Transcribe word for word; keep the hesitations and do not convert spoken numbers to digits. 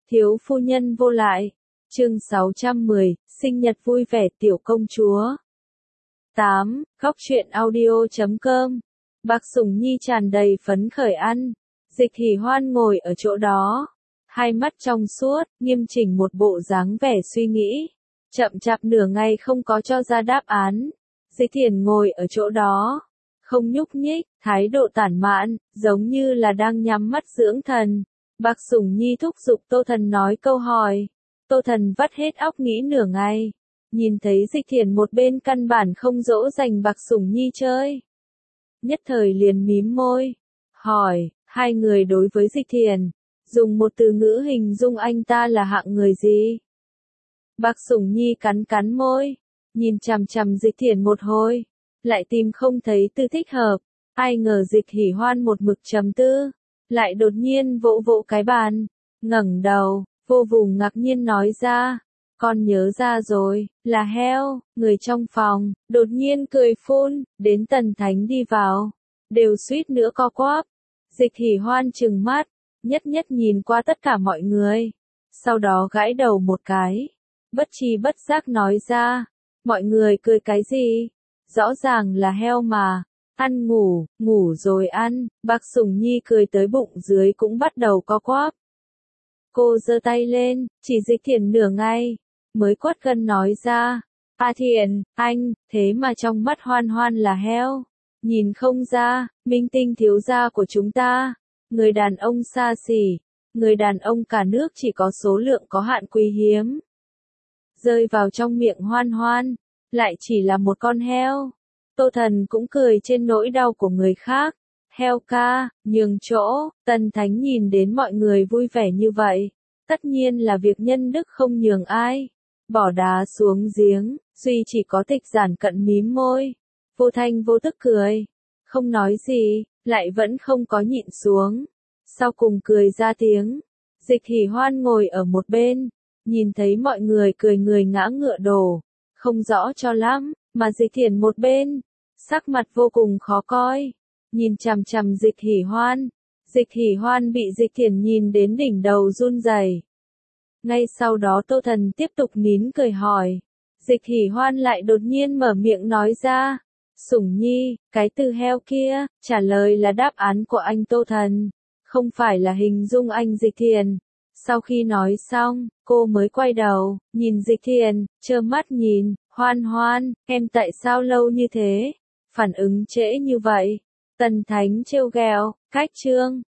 Thiếu phu nhân vô lại. Chương sáu trăm mười, sinh nhật vui vẻ tiểu công chúa. tám. Góc truyện audio chấm com. Bạc Sủng Nhi tràn đầy phấn khởi ăn. Dịch Hỉ Hoan ngồi ở chỗ đó, hai mắt trong suốt, nghiêm chỉnh một bộ dáng vẻ suy nghĩ. Chậm chạp nửa ngày không có cho ra đáp án. Dịch Thiền ngồi ở chỗ đó, không nhúc nhích, thái độ tản mạn, giống như là đang nhắm mắt dưỡng thần. Bạc Sủng Nhi thúc giục Tô Thần nói câu hỏi. Tô Thần vắt hết óc nghĩ nửa ngày. Nhìn thấy Dịch Thiền một bên căn bản không dỗ dành Bạc Sủng Nhi chơi. Nhất thời liền mím môi. Hỏi, hai người đối với Dịch Thiền, dùng một từ ngữ hình dung anh ta là hạng người gì? Bạc Sủng Nhi cắn cắn môi, nhìn chằm chằm Dịch Thiền một hồi, lại tìm không thấy từ thích hợp. Ai ngờ Dịch Hỉ Hoan một mực trầm tư, lại đột nhiên vỗ vỗ cái bàn, ngẩng đầu, vô cùng ngạc nhiên nói ra, con nhớ ra rồi, là heo. Người trong phòng đột nhiên cười phun, đến Tần Thánh đi vào, đều suýt nữa co quắp. Dịch Hỉ Hoan trừng mắt, nhất nhất nhìn qua tất cả mọi người, sau đó gãi đầu một cái, bất tri bất giác nói ra, mọi người cười cái gì? Rõ ràng là heo mà. Ăn ngủ, ngủ rồi ăn. Bạc Sủng Nhi cười tới bụng dưới cũng bắt đầu co quắp. Cô giơ tay lên, chỉ Dịch Thiền nửa ngày, mới quát gân nói ra, A Thiền, anh, thế mà trong mắt Hoan Hoan là heo. Nhìn không ra, minh tinh thiếu gia của chúng ta, người đàn ông xa xỉ, người đàn ông cả nước chỉ có số lượng có hạn quý hiếm. Rơi vào trong miệng Hoan Hoan, lại chỉ là một con heo. Tô Thần cũng cười trên nỗi đau của người khác. Heo ca, nhường chỗ. Tần Thánh nhìn đến mọi người vui vẻ như vậy, tất nhiên là việc nhân đức không nhường ai. Bỏ đá xuống giếng, duy chỉ có Tịch Giản Cận mím môi, vô thanh vô tức cười, không nói gì, lại vẫn không có nhịn xuống. Sau cùng cười ra tiếng. Dịch Hỉ Hoan ngồi ở một bên, nhìn thấy mọi người cười người ngã ngựa đổ, không rõ cho lắm, mà Dịch Thiền một bên, sắc mặt vô cùng khó coi, nhìn chằm chằm Dịch Hỉ Hoan. Dịch Hỉ Hoan bị Dịch Thiền nhìn đến đỉnh đầu run rẩy. Ngay sau đó Tô Thần tiếp tục nín cười hỏi. Dịch Hỉ Hoan lại đột nhiên mở miệng nói ra, Sủng Nhi, cái từ heo kia, trả lời là đáp án của anh Tô Thần, không phải là hình dung anh Dịch Thiền. Sau khi nói xong, cô mới quay đầu, nhìn Dịch Thiền, trơ mắt nhìn, Hoan Hoan, em tại sao lâu như thế? Phản ứng trễ như vậy. Tần Thánh trêu ghẹo, cách chương.